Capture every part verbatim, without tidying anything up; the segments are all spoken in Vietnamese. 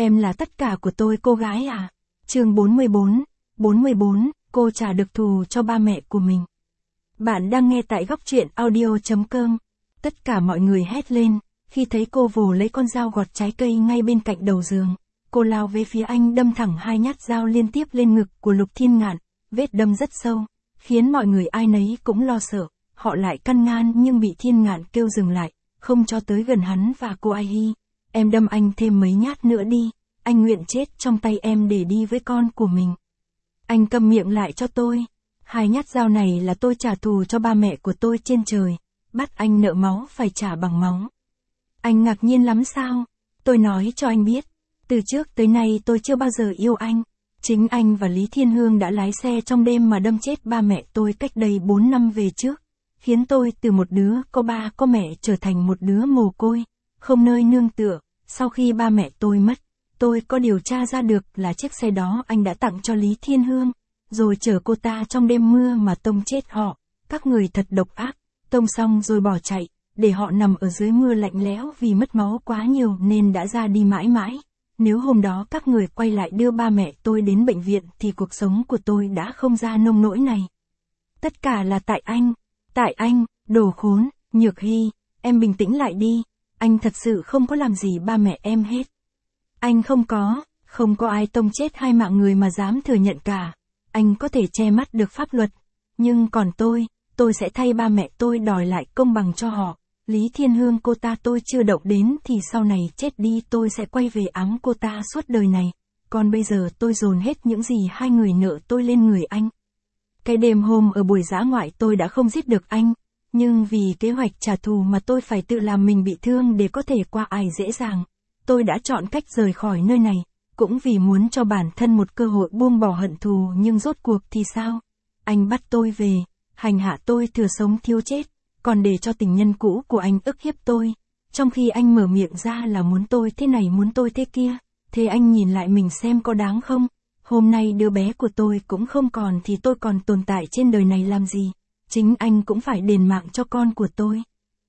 Em là tất cả của tôi cô gái à. Chương bốn mươi bốn, bốn mươi bốn, cô trả được thù cho ba mẹ của mình. Bạn đang nghe tại góc truyện audio chấm com. Tất cả mọi người hét lên, khi thấy cô vồ lấy con dao gọt trái cây ngay bên cạnh đầu giường. Cô lao về phía anh đâm thẳng hai nhát dao liên tiếp lên ngực của Lục Thiên Ngạn, vết đâm rất sâu, khiến mọi người ai nấy cũng lo sợ. Họ lại căn ngăn nhưng bị Thiên Ngạn kêu dừng lại, không cho tới gần hắn và cô Ai Hi. Em đâm anh thêm mấy nhát nữa đi, anh nguyện chết trong tay em để đi với con của mình. Anh câm miệng lại cho tôi. Hai nhát dao này là tôi trả thù cho ba mẹ của tôi trên trời, bắt anh nợ máu phải trả bằng máu. Anh ngạc nhiên lắm sao? Tôi nói cho anh biết, từ trước tới nay tôi chưa bao giờ yêu anh. Chính anh và Lý Thiên Hương đã lái xe trong đêm mà đâm chết ba mẹ tôi cách đây bốn năm về trước, khiến tôi từ một đứa có ba có mẹ trở thành một đứa mồ côi, không nơi nương tựa. Sau khi ba mẹ tôi mất, tôi có điều tra ra được là chiếc xe đó anh đã tặng cho Lý Thiên Hương, rồi chở cô ta trong đêm mưa mà tông chết họ. Các người thật độc ác, tông xong rồi bỏ chạy, để họ nằm ở dưới mưa lạnh lẽo vì mất máu quá nhiều nên đã ra đi mãi mãi. Nếu hôm đó các người quay lại đưa ba mẹ tôi đến bệnh viện thì cuộc sống của tôi đã không ra nông nỗi này. Tất cả là tại anh, tại anh, đồ khốn. Nhược Hy, em bình tĩnh lại đi, anh thật sự không có làm gì ba mẹ em hết. Anh không có, không có ai tông chết hai mạng người mà dám thừa nhận cả. Anh có thể che mắt được pháp luật, nhưng còn tôi, tôi sẽ thay ba mẹ tôi đòi lại công bằng cho họ. Lý Thiên Hương cô ta tôi chưa động đến thì sau này chết đi tôi sẽ quay về ám cô ta suốt đời này. Còn bây giờ tôi dồn hết những gì hai người nợ tôi lên người anh. Cái đêm hôm ở buổi dã ngoại tôi đã không giết được anh, nhưng vì kế hoạch trả thù mà tôi phải tự làm mình bị thương để có thể qua ải dễ dàng. Tôi đã chọn cách rời khỏi nơi này, cũng vì muốn cho bản thân một cơ hội buông bỏ hận thù, nhưng rốt cuộc thì sao? Anh bắt tôi về, hành hạ tôi thừa sống thiếu chết, còn để cho tình nhân cũ của anh ức hiếp tôi. Trong khi anh mở miệng ra là muốn tôi thế này muốn tôi thế kia, thế anh nhìn lại mình xem có đáng không? Hôm nay đứa bé của tôi cũng không còn thì tôi còn tồn tại trên đời này làm gì? Chính anh cũng phải đền mạng cho con của tôi.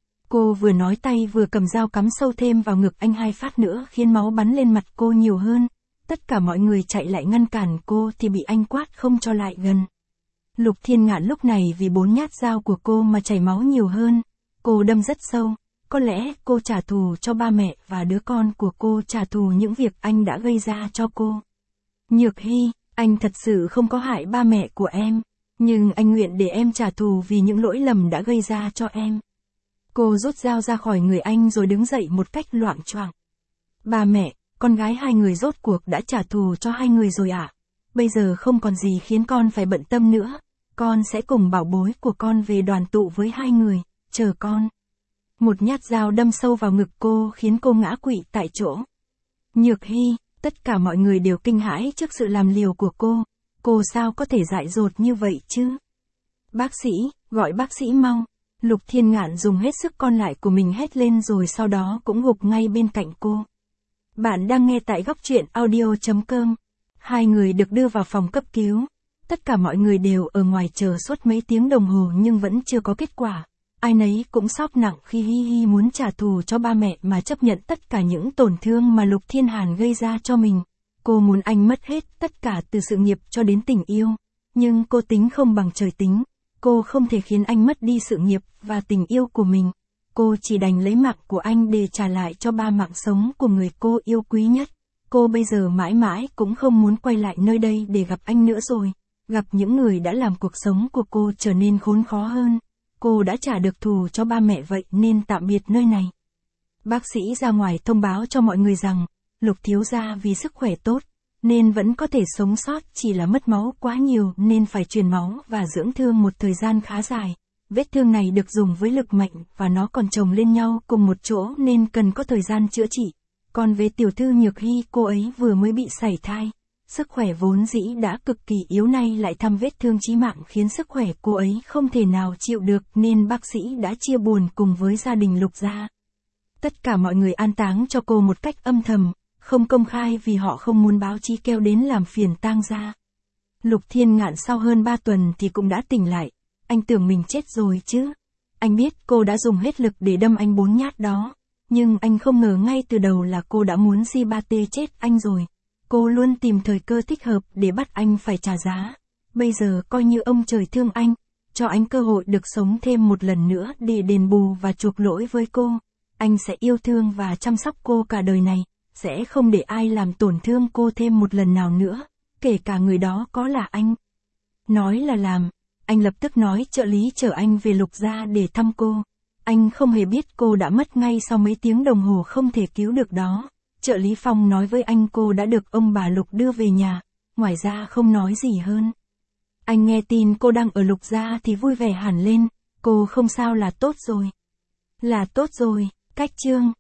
Cô vừa nói tay vừa cầm dao cắm sâu thêm vào ngực anh hai phát nữa khiến máu bắn lên mặt cô nhiều hơn. Tất cả mọi người chạy lại ngăn cản cô thì bị anh quát không cho lại gần. Lục Thiên Ngạn lúc này vì bốn nhát dao của cô mà chảy máu nhiều hơn. Cô đâm rất sâu, có lẽ cô trả thù cho ba mẹ và đứa con của cô, trả thù những việc anh đã gây ra cho cô. Nhược Hy, anh thật sự không có hại ba mẹ của em, nhưng anh nguyện để em trả thù vì những lỗi lầm đã gây ra cho em. Cô rút dao ra khỏi người anh rồi đứng dậy một cách loạng choạng. Ba mẹ, con gái hai người rốt cuộc đã trả thù cho hai người rồi ạ. À? Bây giờ không còn gì khiến con phải bận tâm nữa. Con sẽ cùng bảo bối của con về đoàn tụ với hai người, chờ con. Một nhát dao đâm sâu vào ngực cô khiến cô ngã quỵ tại chỗ. Nhược Hy, tất cả mọi người đều kinh hãi trước sự làm liều của cô. Cô sao có thể dại dột như vậy chứ? Bác sĩ, gọi bác sĩ mau. Lục Thiên Ngạn dùng hết sức con lại của mình hét lên rồi sau đó cũng gục ngay bên cạnh cô. Bạn đang nghe tại góc truyện audio chấm com. Hai người được đưa vào phòng cấp cứu. Tất cả mọi người đều ở ngoài chờ suốt mấy tiếng đồng hồ nhưng vẫn chưa có kết quả. Ai nấy cũng sốc nặng khi Hi Hi muốn trả thù cho ba mẹ mà chấp nhận tất cả những tổn thương mà Lục Thiên Hàn gây ra cho mình. Cô muốn anh mất hết tất cả từ sự nghiệp cho đến tình yêu. Nhưng cô tính không bằng trời tính. Cô không thể khiến anh mất đi sự nghiệp và tình yêu của mình. Cô chỉ đành lấy mạng của anh để trả lại cho ba mạng sống của người cô yêu quý nhất. Cô bây giờ mãi mãi cũng không muốn quay lại nơi đây để gặp anh nữa rồi. Gặp những người đã làm cuộc sống của cô trở nên khốn khó hơn. Cô đã trả được thù cho ba mẹ vậy nên tạm biệt nơi này. Bác sĩ ra ngoài thông báo cho mọi người rằng, Lục thiếu gia vì sức khỏe tốt, nên vẫn có thể sống sót, chỉ là mất máu quá nhiều nên phải truyền máu và dưỡng thương một thời gian khá dài. Vết thương này được dùng với lực mạnh và nó còn chồng lên nhau cùng một chỗ nên cần có thời gian chữa trị. Còn về tiểu thư Nhược Hy, cô ấy vừa mới bị sảy thai. Sức khỏe vốn dĩ đã cực kỳ yếu, nay lại thăm vết thương chí mạng khiến sức khỏe cô ấy không thể nào chịu được nên bác sĩ đã chia buồn cùng với gia đình Lục gia. Tất cả mọi người an táng cho cô một cách âm thầm, không công khai vì họ không muốn báo chí kêu đến làm phiền tang gia. Lục Thiên Ngạn sau hơn ba tuần thì cũng đã tỉnh lại. Anh tưởng mình chết rồi chứ. Anh biết cô đã dùng hết lực để đâm anh bốn nhát đó. Nhưng anh không ngờ ngay từ đầu là cô đã muốn si ba tê chết anh rồi. Cô luôn tìm thời cơ thích hợp để bắt anh phải trả giá. Bây giờ coi như ông trời thương anh, cho anh cơ hội được sống thêm một lần nữa để đền bù và chuộc lỗi với cô. Anh sẽ yêu thương và chăm sóc cô cả đời này, sẽ không để ai làm tổn thương cô thêm một lần nào nữa, kể cả người đó có là anh. Nói là làm, anh lập tức nói trợ lý chở anh về Lục Gia để thăm cô. Anh không hề biết cô đã mất ngay sau mấy tiếng đồng hồ không thể cứu được đó. Trợ lý Phong nói với anh cô đã được ông bà Lục đưa về nhà, ngoài ra không nói gì hơn. Anh nghe tin cô đang ở Lục Gia thì vui vẻ hẳn lên, cô không sao là tốt rồi. Là tốt rồi, cách chương.